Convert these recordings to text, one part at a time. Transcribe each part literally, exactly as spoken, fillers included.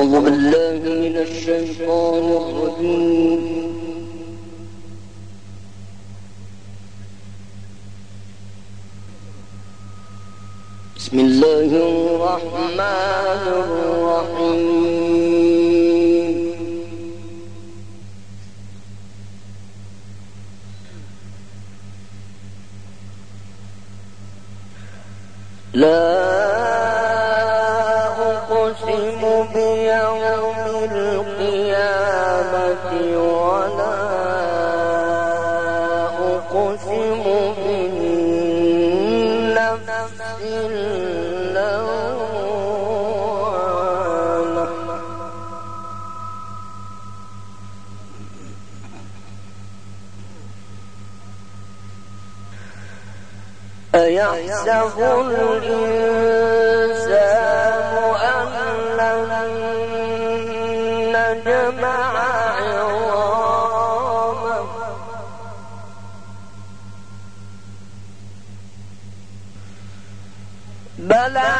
أعوذ بالله من الشيطان الرجيم. بسم الله الرحمن الرحيم. لا أقسم بيوم القيامة ولا أقسم بالنفس اللوامة. أيحسب الإنسان أن لن نجمع عظامه بلى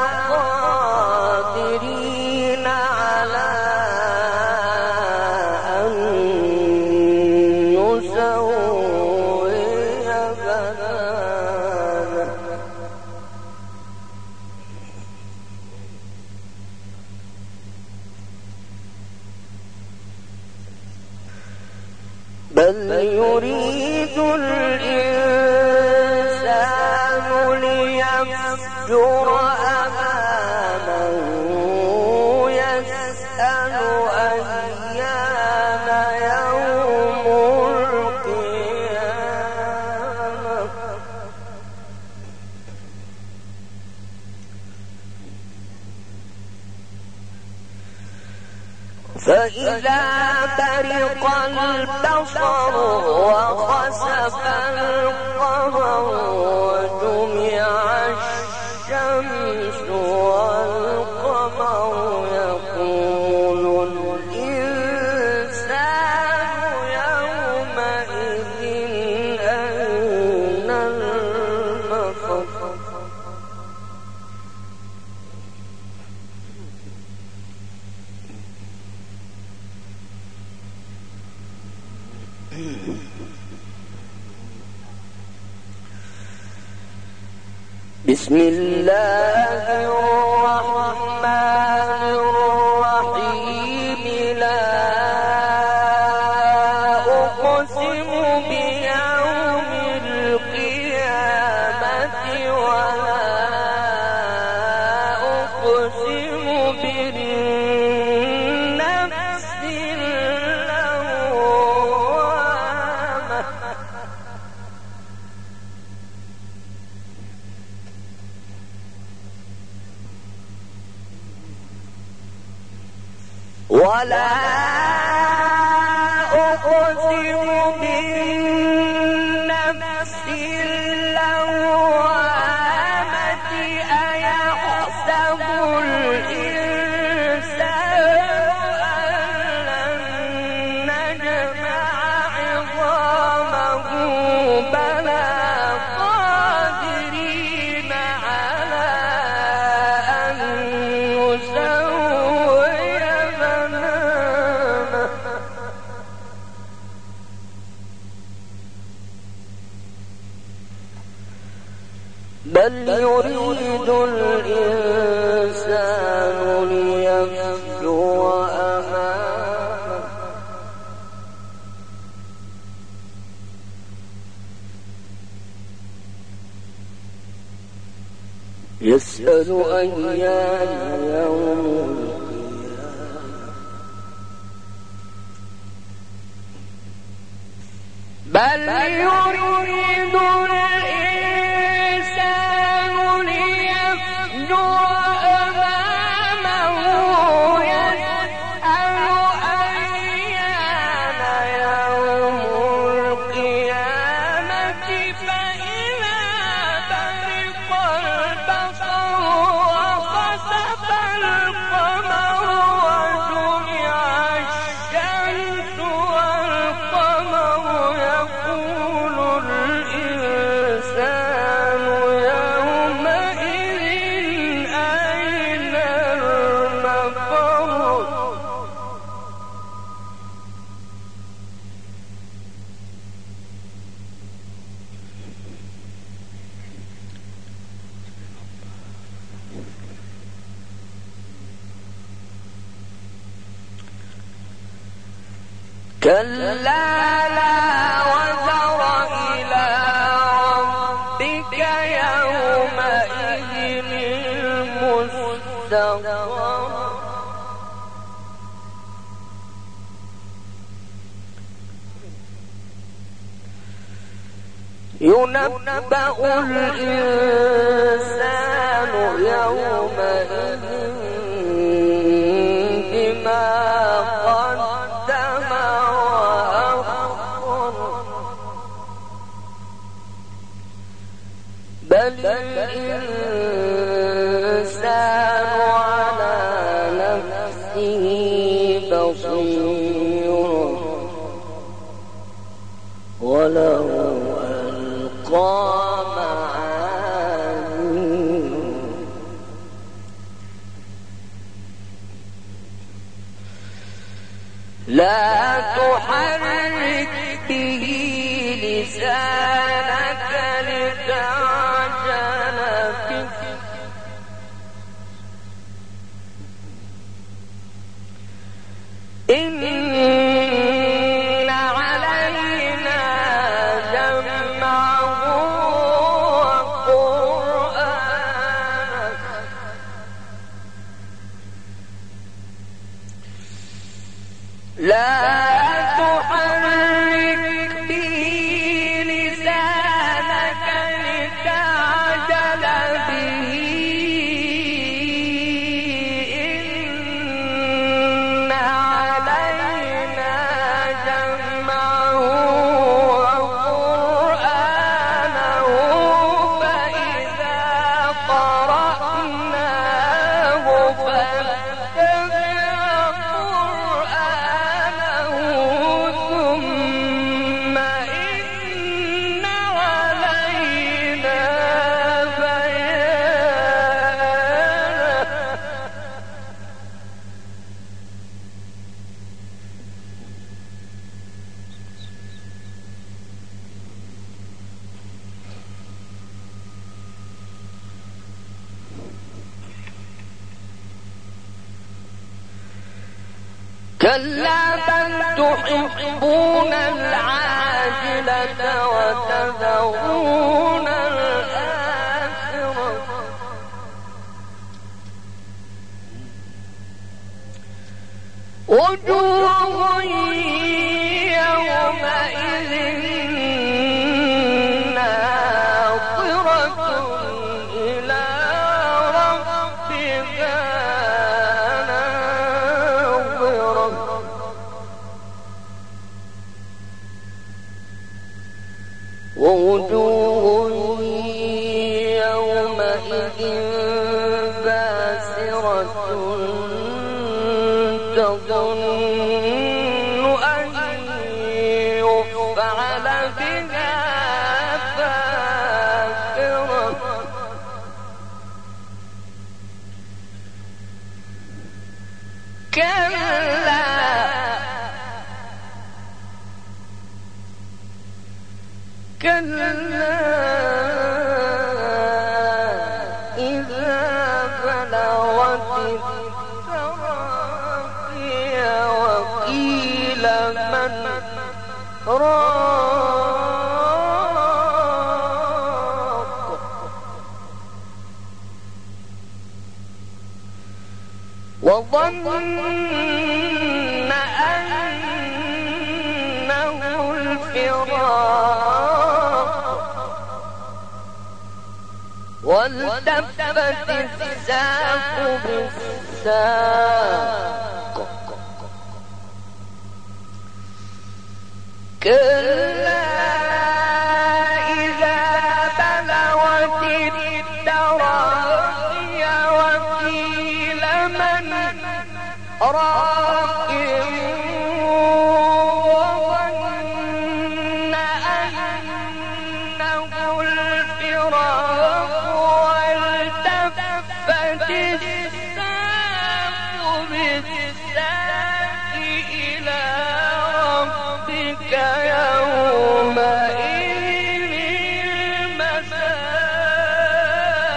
قادرين على أن نسوي بنانه. بل يريد الإنسان ليفجر أمامه يسأل أيان يوم القيامة. فإذا برق البصر وخسف القمر وجمع الشمس والقمر يقول الإنسان يومئذ أين المفر. بسم الله الرحمن الرحيم. لا أقسم بيوم القيامة ولا أقسم بالنفس اللوامة. ولا أقسم بالنفس اللوامة. أيحسب الإنسان أن لن نجمع عظامه بلى قادرين على أن نسوي بنانه. بل يريد الإنسان ليفجر أمامه يسأل أيان يوم القيامة. بل يريد الإنسان ليفجر أمامه يسأل أيان يوم القيامة. فإذا برق البصر وخسف القمر وجمع الشمس والقمر يقول كلا لا وزر إلى ربك يومئذ المستقر ينبأ الإنسان يومئذ بما قدم وأخر بل الإنسان على نفسه بصير ولو ألقى معاذيره لا تحرك به لسانك لتعجل به إن علينا جمعه وقرآنه لا تحرك به لسانك لتعجل به إن علينا جمعه وقرآنه فإذا قرأناه فاتبع قرآنه ثم إن علينا بيانه كلا بل تحبون العاجلة وتذرون الآخرة وجوه يومئذ ناظرة إلى ربها ناظرة ووجوه يومئذ باسرة تظن أن يفعل بها فاقرة كلا كلا إذا بلغت التراقي وقيل من راق وظن أنه الفراق والتفت الساق بالساق كلا إذا بلغت التراقي وقيل من راق وظن أنه الفراق والتفت الساق بالساق إلى ربك يومئذ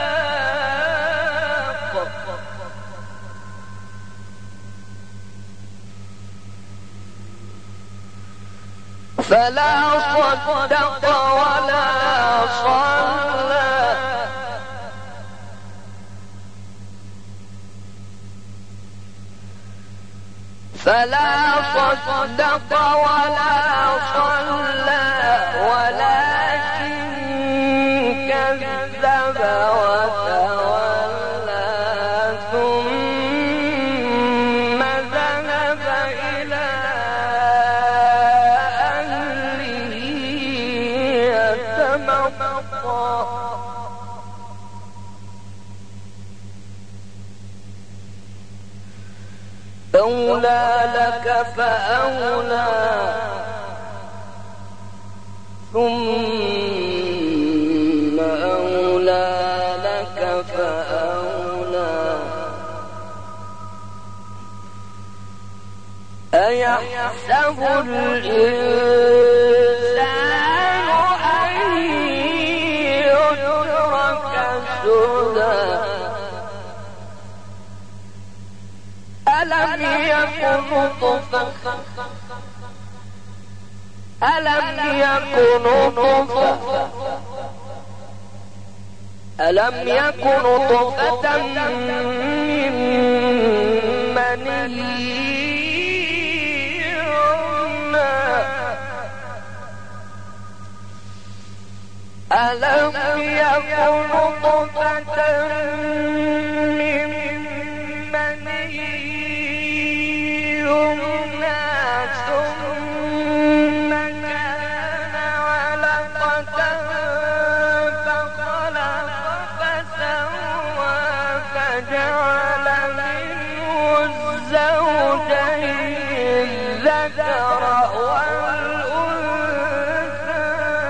المساق فلا صدق ولا صلى فلا صدق ولا صلى ولكن كذب وتولى ثم ذهب إلى أهله يتمطى أولى لك فأولى ثم أولى لك فأولى أيحسب الإنسان أن يترك سدى ألم يكن نطفة ألم يكن نطفة ألم يكن نطفة من مني ألم يكن نطفة من مني ثم كان علقة فخلق فسوى فجعل منه الزوجين الذكر والأنثى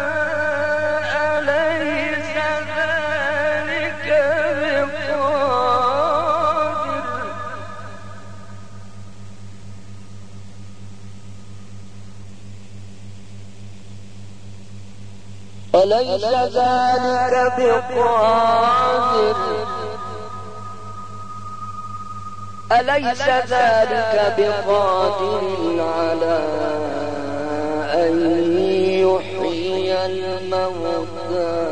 أليس ذلك بقادر أليس ذلك بقادر أليس ذلك بقادر على أن يحيي الموتى